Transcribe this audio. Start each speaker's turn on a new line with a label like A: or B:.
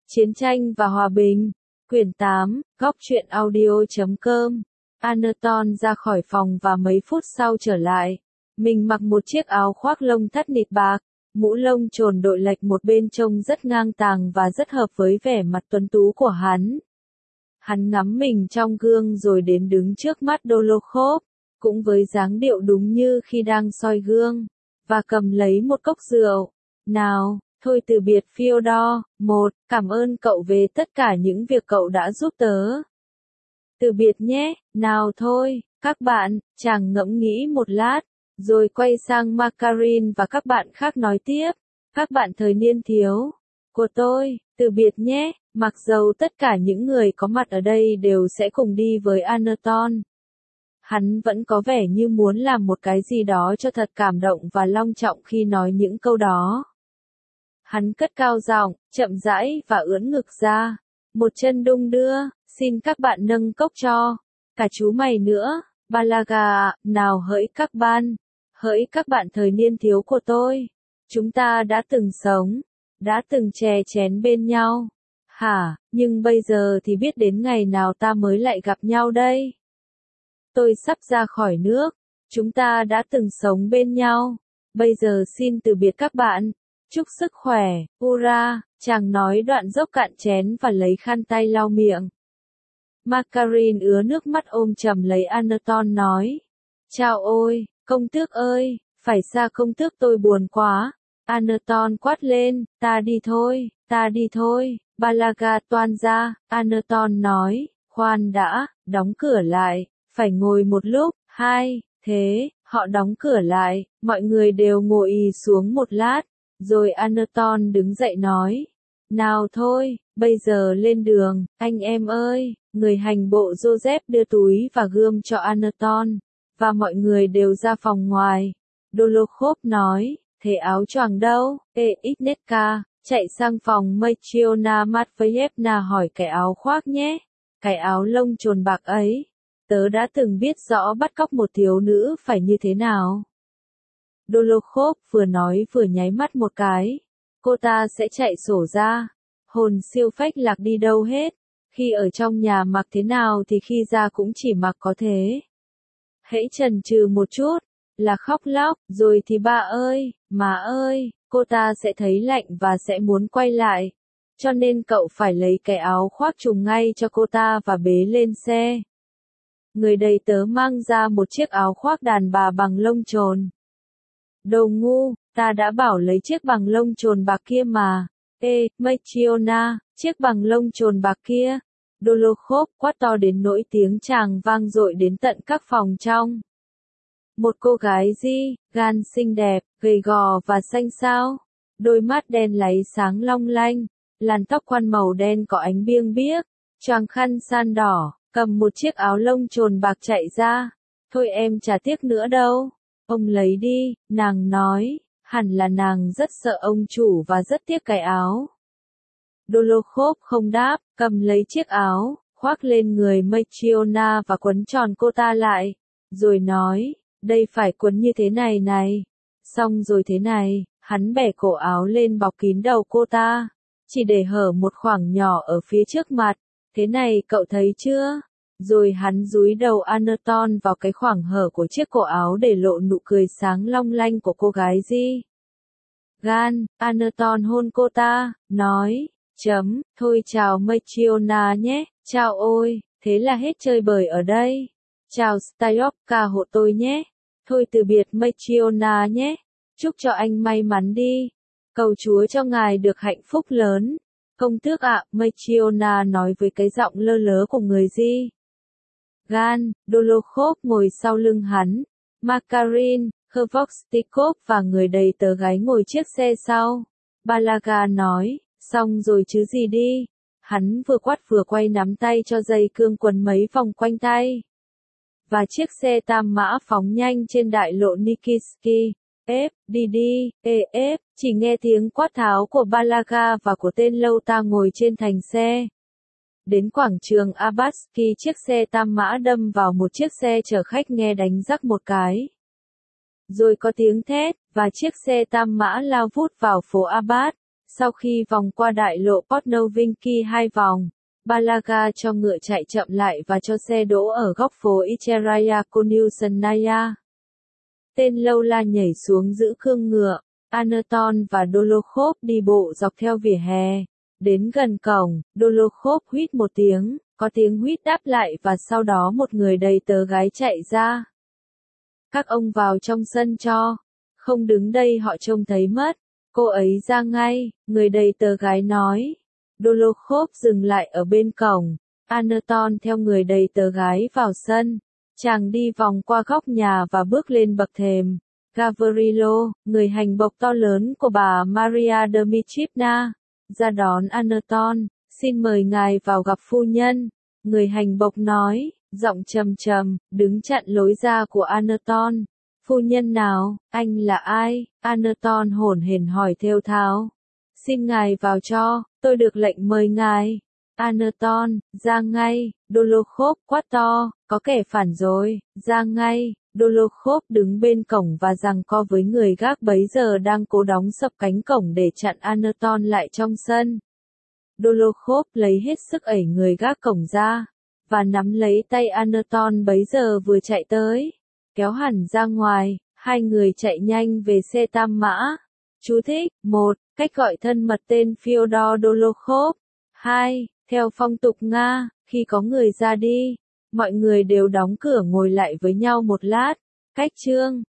A: Chiến tranh và hòa bình. Quyển 8, góc truyện audio.com. Anton ra khỏi phòng và mấy phút sau trở lại. Mình mặc một chiếc áo khoác lông thắt nịt bạc, mũ lông trồn đội lệch một bên trông rất ngang tàng và rất hợp với vẻ mặt tuấn tú của hắn. Hắn ngắm mình trong gương rồi đến đứng trước mắt Dolokhov, cũng với dáng điệu đúng như khi đang soi gương, và cầm lấy một cốc rượu. Nào, thôi từ biệt Fyodor, cảm ơn cậu về tất cả những việc cậu đã giúp tớ. Từ biệt nhé, nào thôi, các bạn, chàng ngẫm nghĩ một lát, rồi quay sang Makarin và các bạn khác nói tiếp. Các bạn thời niên thiếu của tôi, từ biệt nhé, mặc dầu tất cả những người có mặt ở đây đều sẽ cùng đi với Anton. Hắn vẫn có vẻ như muốn làm một cái gì đó cho thật cảm động và long trọng khi nói những câu đó. Hắn cất cao giọng, chậm rãi và ưỡn ngực ra, một chân đung đưa, xin các bạn nâng cốc cho, cả chú mày nữa, Balaga, nào hỡi các bạn thời niên thiếu của tôi, chúng ta đã từng sống, đã từng chè chén bên nhau, nhưng bây giờ thì biết đến ngày nào ta mới lại gặp nhau đây. Tôi sắp ra khỏi nước, chúng ta đã từng sống bên nhau, bây giờ xin từ biệt các bạn. Chúc sức khỏe, ura, chàng nói đoạn dốc cạn chén và lấy khăn tay lau miệng. Makarin ứa nước mắt ôm chầm lấy Anton nói. Chao ôi, công tước ơi, phải xa công tước tôi buồn quá. Anton quát lên, ta đi thôi, Balaga toan ra, Anton nói, khoan đã, đóng cửa lại, phải ngồi một lúc, thế, họ đóng cửa lại, mọi người đều ngồi ì xuống một lát. Rồi Anton đứng dậy nói, nào thôi, bây giờ lên đường, anh em ơi, người hành bộ Joseph đưa túi và gươm cho Anton, và mọi người đều ra phòng ngoài. Dolokhov nói, thế áo choàng đâu, Ignetka, chạy sang phòng Matriona Matveyevna hỏi cái áo khoác nhé, cái áo lông trồn bạc ấy, tớ đã từng biết rõ bắt cóc một thiếu nữ phải như thế nào. Dolokhov vừa nói vừa nháy mắt một cái. Cô ta sẽ chạy sổ ra. Hồn siêu phách lạc đi đâu hết. Khi ở trong nhà mặc thế nào thì khi ra cũng chỉ mặc có thế. Hễ chần chừ một chút, là khóc lóc, rồi thì ba ơi, má ơi, cô ta sẽ thấy lạnh và sẽ muốn quay lại. Cho nên cậu phải lấy cái áo khoác trùm ngay cho cô ta và bế lên xe. Người đầy tớ mang ra một chiếc áo khoác đàn bà bằng lông trồn. Đồ ngu, ta đã bảo lấy chiếc bằng lông trồn bạc kia mà. Matriona, chiếc bằng lông trồn bạc kia. Dolokhov quát to đến nỗi tiếng chàng vang dội đến tận các phòng trong. Một cô gái gan xinh đẹp, gầy gò và xanh xao. Đôi mắt đen láy sáng long lanh. Làn tóc khoăn màu đen có ánh biêng biếc. Choàng khăn san đỏ, cầm một chiếc áo lông trồn bạc chạy ra. Thôi em chả tiếc nữa đâu. Ông lấy đi, nàng nói, hẳn là nàng rất sợ ông chủ và rất tiếc cái áo. Dolokhov không đáp, cầm lấy chiếc áo, khoác lên người Matriona và quấn tròn cô ta lại, rồi nói, đây phải quấn như thế này này. Xong rồi thế này, hắn bẻ cổ áo lên bọc kín đầu cô ta, chỉ để hở một khoảng nhỏ ở phía trước mặt, thế này cậu thấy chưa? Rồi hắn dúi đầu Anton vào cái khoảng hở của chiếc cổ áo để lộ nụ cười sáng long lanh của cô gái gan, Anton hôn cô ta, nói, thôi chào Matriona nhé, chào ôi, thế là hết chơi bời ở đây. Chào Styopka hộ tôi nhé, thôi từ biệt Matriona nhé, chúc cho anh may mắn đi, cầu Chúa cho ngài được hạnh phúc lớn. Công tước ạ, Matriona nói với cái giọng lơ lớ của người gan, Dolokhov ngồi sau lưng hắn, Makarin, Khvostikov và người đầy tớ gái ngồi chiếc xe sau. Balaga nói, xong rồi chứ gì đi. Hắn vừa quát vừa quay nắm tay cho dây cương quấn mấy vòng quanh tay. Và chiếc xe tam mã phóng nhanh trên đại lộ Nikitsky. Đi, chỉ nghe tiếng quát tháo của Balaga và của tên lâu ta ngồi trên thành xe. Đến quảng trường Abatsky chiếc xe tam mã đâm vào một chiếc xe chở khách nghe đánh rắc một cái. Rồi có tiếng thét, và chiếc xe tam mã lao vút vào phố Abbas. Sau khi vòng qua đại lộ Portnovinky 2 vòng, Balaga cho ngựa chạy chậm lại và cho xe đỗ ở góc phố Icheraya Konyosanaya. Tên lâu la nhảy xuống giữ cương ngựa, Anatol và Dolokhov đi bộ dọc theo vỉa hè. Đến gần cổng, Dolokhov huýt một tiếng, có tiếng huýt đáp lại và sau đó một người đầy tớ gái chạy ra. Các ông vào trong sân cho. Không đứng đây họ trông thấy mất. Cô ấy ra ngay, người đầy tớ gái nói. Dolokhov dừng lại ở bên cổng. Anatol theo người đầy tớ gái vào sân. Chàng đi vòng qua góc nhà và bước lên bậc thềm. Gavrilo, người hành bộc to lớn của bà Maria Dmitrievna, ra đón Anatol. Xin mời ngài vào gặp phu nhân. Người hành bộc nói, giọng trầm trầm, đứng chặn lối ra của Anatol. Phu nhân nào, anh là ai? Anatol hổn hển hỏi thều thào. Xin ngài vào cho, tôi được lệnh mời ngài. Anatol, ra ngay. Dolokhov quát to, có kẻ phản rồi, ra ngay. Dolokhov đứng bên cổng và giằng co với người gác bấy giờ đang cố đóng sập cánh cổng để chặn Anatol lại trong sân. Dolokhov lấy hết sức ẩy người gác cổng ra, và nắm lấy tay Anatol bấy giờ vừa chạy tới, kéo hẳn ra ngoài. Hai người chạy nhanh về xe tam mã. Chú thích: 1. Cách gọi thân mật tên Fyodor Dolokhov. 2. Theo phong tục Nga, khi có người ra đi, mọi người đều đóng cửa ngồi lại với nhau một lát. Cách chương